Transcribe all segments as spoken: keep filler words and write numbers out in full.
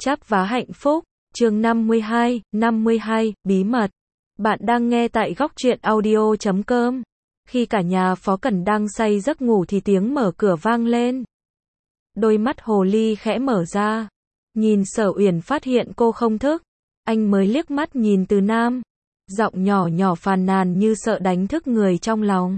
Chắp vá hạnh phúc, chương năm mươi hai, năm mươi hai, bí mật. Bạn đang nghe tại góc truyện audio chấm com. Khi cả nhà Phó Cẩn đang say giấc ngủ thì tiếng mở cửa vang lên. Đôi mắt hồ ly khẽ mở ra. Nhìn Sở Uyển phát hiện cô không thức. Anh mới liếc mắt nhìn Từ Nam. Giọng nhỏ nhỏ phàn nàn như sợ đánh thức người trong lòng.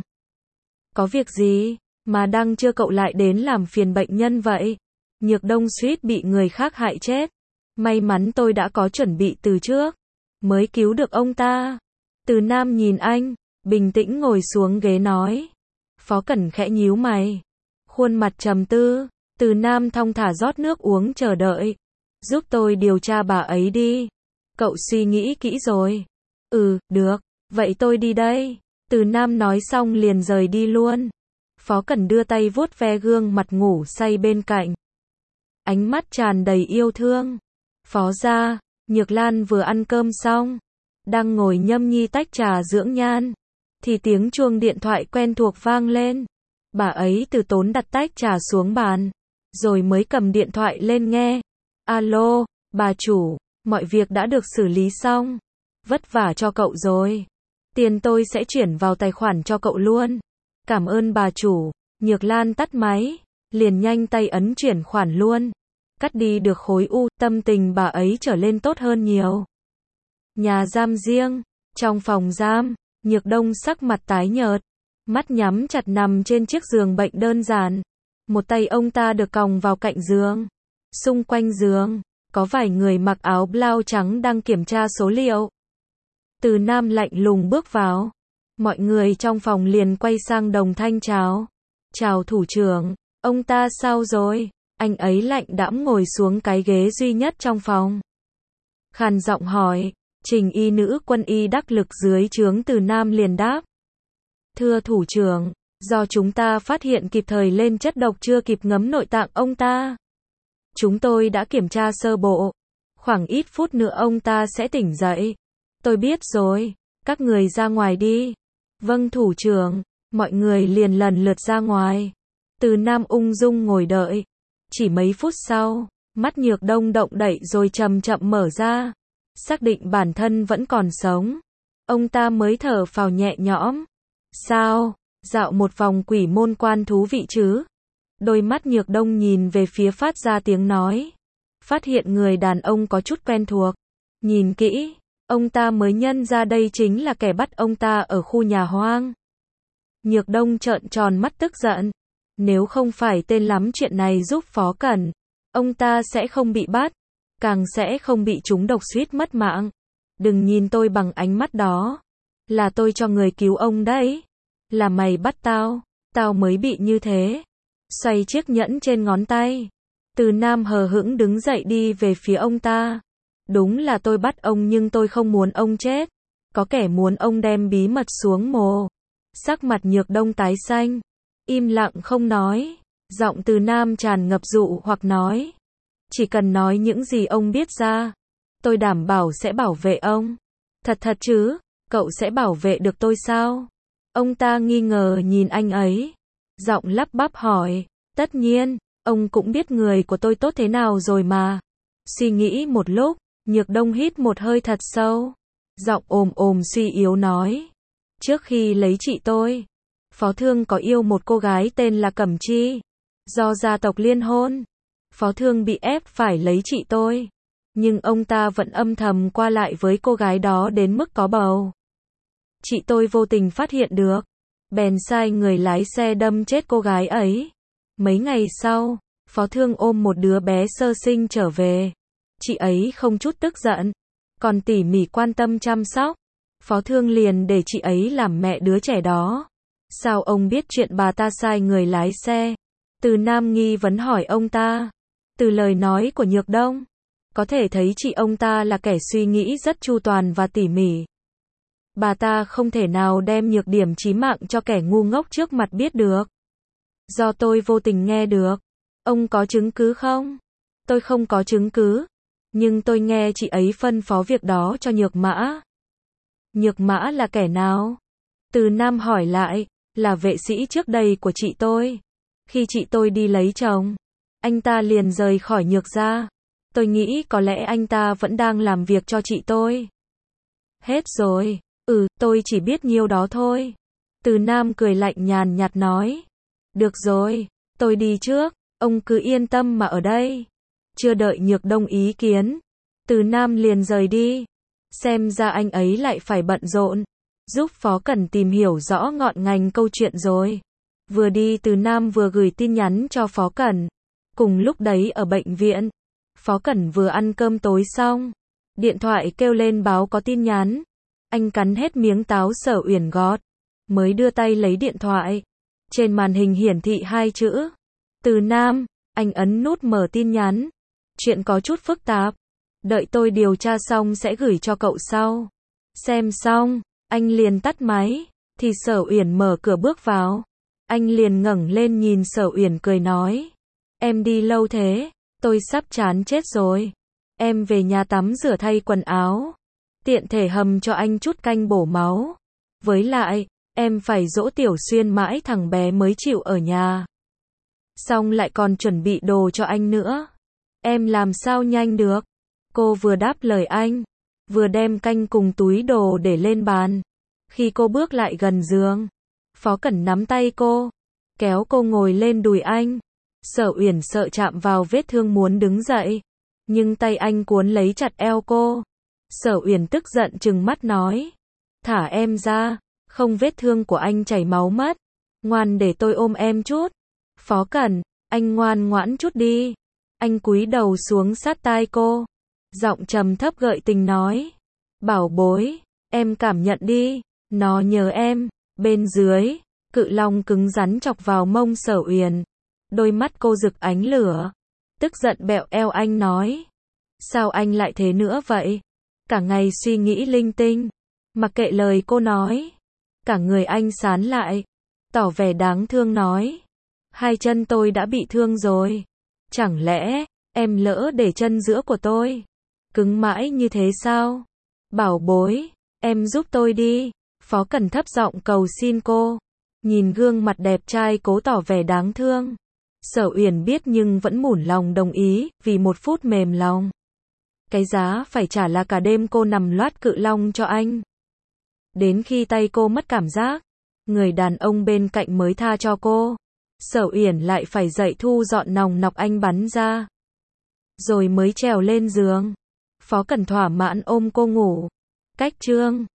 Có việc gì, mà đang chưa cậu lại đến làm phiền bệnh nhân vậy? Nhược Đông suýt bị người khác hại chết. May mắn tôi đã có chuẩn bị từ trước, mới cứu được ông ta. Từ Nam nhìn anh, bình tĩnh ngồi xuống ghế nói. Phó Cẩn khẽ nhíu mày, khuôn mặt trầm tư. Từ Nam thong thả rót nước uống chờ đợi. Giúp tôi điều tra bà ấy đi. Cậu suy nghĩ kỹ rồi. Ừ, được, vậy tôi đi đây. Từ Nam nói xong liền rời đi luôn. Phó Cẩn đưa tay vuốt ve gương mặt ngủ say bên cạnh. Ánh mắt tràn đầy yêu thương. Phó gia, Nhược Lan vừa ăn cơm xong, đang ngồi nhâm nhi tách trà dưỡng nhan, thì tiếng chuông điện thoại quen thuộc vang lên. Bà ấy từ tốn đặt tách trà xuống bàn, rồi mới cầm điện thoại lên nghe. Alo, bà chủ, mọi việc đã được xử lý xong. Vất vả cho cậu rồi. Tiền tôi sẽ chuyển vào tài khoản cho cậu luôn. Cảm ơn bà chủ. Nhược Lan tắt máy, liền nhanh tay ấn chuyển khoản luôn. Cắt đi được khối u, tâm tình bà ấy trở lên tốt hơn nhiều. Nhà giam riêng, trong phòng giam, Nhược Đông sắc mặt tái nhợt, mắt nhắm chặt nằm trên chiếc giường bệnh đơn giản. Một tay ông ta được còng vào cạnh giường. Xung quanh giường, có vài người mặc áo blau trắng đang kiểm tra số liệu. Từ Nam lạnh lùng bước vào. Mọi người trong phòng liền quay sang đồng thanh chào. Chào thủ trưởng, ông ta sao rồi? Anh ấy lạnh đãng ngồi xuống cái ghế duy nhất trong phòng. Khàn giọng hỏi. Trình y nữ quân y đắc lực dưới trướng Từ Nam liền đáp. Thưa thủ trưởng, do chúng ta phát hiện kịp thời lên chất độc chưa kịp ngấm nội tạng ông ta. Chúng tôi đã kiểm tra sơ bộ. Khoảng ít phút nữa ông ta sẽ tỉnh dậy. Tôi biết rồi, các người ra ngoài đi. Vâng thủ trưởng, mọi người liền lần lượt ra ngoài. Từ Nam ung dung ngồi đợi. Chỉ mấy phút sau, mắt Nhược Đông động đậy rồi chậm chậm mở ra. Xác định bản thân vẫn còn sống. Ông ta mới thở phào nhẹ nhõm. Sao, dạo một vòng quỷ môn quan thú vị chứ? Đôi mắt Nhược Đông nhìn về phía phát ra tiếng nói. Phát hiện người đàn ông có chút quen thuộc. Nhìn kỹ, ông ta mới nhận ra đây chính là kẻ bắt ông ta ở khu nhà hoang. Nhược Đông trợn tròn mắt tức giận. Nếu không phải tên lắm chuyện này giúp Phó Cẩn, ông ta sẽ không bị bắt, càng sẽ không bị trúng độc suýt mất mạng. Đừng nhìn tôi bằng ánh mắt đó. Là tôi cho người cứu ông đấy. Là mày bắt tao, tao mới bị như thế. Xoay chiếc nhẫn trên ngón tay. Từ Nam hờ hững đứng dậy đi về phía ông ta. Đúng là tôi bắt ông nhưng tôi không muốn ông chết. Có kẻ muốn ông đem bí mật xuống mồ. Sắc mặt Nhược Đông tái xanh. Im lặng không nói. Giọng Từ Nam tràn ngập dụ hoặc nói. Chỉ cần nói những gì ông biết ra, tôi đảm bảo sẽ bảo vệ ông. Thật thật chứ, cậu sẽ bảo vệ được tôi sao? Ông ta nghi ngờ nhìn anh ấy. Giọng lắp bắp hỏi. Tất nhiên, ông cũng biết người của tôi tốt thế nào rồi mà. Suy nghĩ một lúc, Nhược Đông hít một hơi thật sâu. Giọng ồm ồm suy yếu nói. Trước khi lấy chị tôi, Phó Thương có yêu một cô gái tên là Cẩm Chi. Do gia tộc liên hôn, Phó Thương bị ép phải lấy chị tôi. Nhưng ông ta vẫn âm thầm qua lại với cô gái đó đến mức có bầu. Chị tôi vô tình phát hiện được, bèn sai người lái xe đâm chết cô gái ấy. Mấy ngày sau, Phó Thương ôm một đứa bé sơ sinh trở về. Chị ấy không chút tức giận, còn tỉ mỉ quan tâm chăm sóc. Phó Thương liền để chị ấy làm mẹ đứa trẻ đó. Sao ông biết chuyện bà ta sai người lái xe? Từ Nam nghi vấn hỏi ông ta. Từ lời nói của Nhược Đông, có thể thấy chị ông ta là kẻ suy nghĩ rất chu toàn và tỉ mỉ. Bà ta không thể nào đem nhược điểm chí mạng cho kẻ ngu ngốc trước mặt biết được. Do tôi vô tình nghe được. Ông có chứng cứ không? Tôi không có chứng cứ. Nhưng tôi nghe chị ấy phân phó việc đó cho Nhược Mã. Nhược Mã là kẻ nào? Từ Nam hỏi lại. Là vệ sĩ trước đây của chị tôi. Khi chị tôi đi lấy chồng, anh ta liền rời khỏi Nhược gia. Tôi nghĩ có lẽ anh ta vẫn đang làm việc cho chị tôi. Hết rồi. Ừ, tôi chỉ biết nhiêu đó thôi. Từ Nam cười lạnh nhàn nhạt nói. Được rồi, tôi đi trước, ông cứ yên tâm mà ở đây. Chưa đợi Nhược Đông ý kiến, Từ Nam liền rời đi. Xem ra anh ấy lại phải bận rộn, giúp Phó Cẩn tìm hiểu rõ ngọn ngành câu chuyện rồi. Vừa đi Từ Nam vừa gửi tin nhắn cho Phó Cẩn. Cùng lúc đấy ở bệnh viện, Phó Cẩn vừa ăn cơm tối xong. Điện thoại kêu lên báo có tin nhắn. Anh cắn hết miếng táo Sở Uyển gót, mới đưa tay lấy điện thoại. Trên màn hình hiển thị hai chữ. Từ Nam, anh ấn nút mở tin nhắn. Chuyện có chút phức tạp. Đợi tôi điều tra xong sẽ gửi cho cậu sau. Xem xong, anh liền tắt máy. Thì Sở Uyển mở cửa bước vào. Anh liền ngẩng lên nhìn Sở Uyển cười nói. Em đi lâu thế, tôi sắp chán chết rồi. Em về nhà tắm rửa thay quần áo. Tiện thể hầm cho anh chút canh bổ máu. Với lại, em phải dỗ Tiểu Xuyên mãi thằng bé mới chịu ở nhà. Xong lại còn chuẩn bị đồ cho anh nữa. Em làm sao nhanh được. Cô vừa đáp lời anh, vừa đem canh cùng túi đồ để lên bàn. Khi cô bước lại gần giường, Phó Cẩn nắm tay cô, kéo cô ngồi lên đùi anh. Sở Uyển sợ chạm vào vết thương muốn đứng dậy, nhưng tay anh cuốn lấy chặt eo cô. Sở Uyển tức giận trừng mắt nói. Thả em ra, không vết thương của anh chảy máu mất. Ngoan để tôi ôm em chút. Phó Cẩn, anh ngoan ngoãn chút đi. Anh cúi đầu xuống sát tai cô. Giọng trầm thấp gợi tình nói. Bảo bối, em cảm nhận đi, nó nhớ em. Bên dưới, Cự Long cứng rắn chọc vào mông Sở Uyển. Đôi mắt cô rực ánh lửa. Tức giận bẹo eo anh nói. Sao anh lại thế nữa vậy? Cả ngày suy nghĩ linh tinh. Mặc kệ lời cô nói. Cả người anh sán lại. Tỏ vẻ đáng thương nói. Hai chân tôi đã bị thương rồi. Chẳng lẽ, em lỡ để chân giữa của tôi cứng mãi như thế sao? Bảo bối, em giúp tôi đi. Phó Cẩn thấp giọng cầu xin cô. Nhìn gương mặt đẹp trai cố tỏ vẻ đáng thương. Sở Uyển biết nhưng vẫn mủn lòng đồng ý, vì một phút mềm lòng. Cái giá phải trả là cả đêm cô nằm loát Cự Long cho anh. Đến khi tay cô mất cảm giác, người đàn ông bên cạnh mới tha cho cô. Sở Uyển lại phải dậy thu dọn nòng nọc anh bắn ra. Rồi mới trèo lên giường. Phó Cẩn thỏa mãn ôm cô ngủ. Cách chương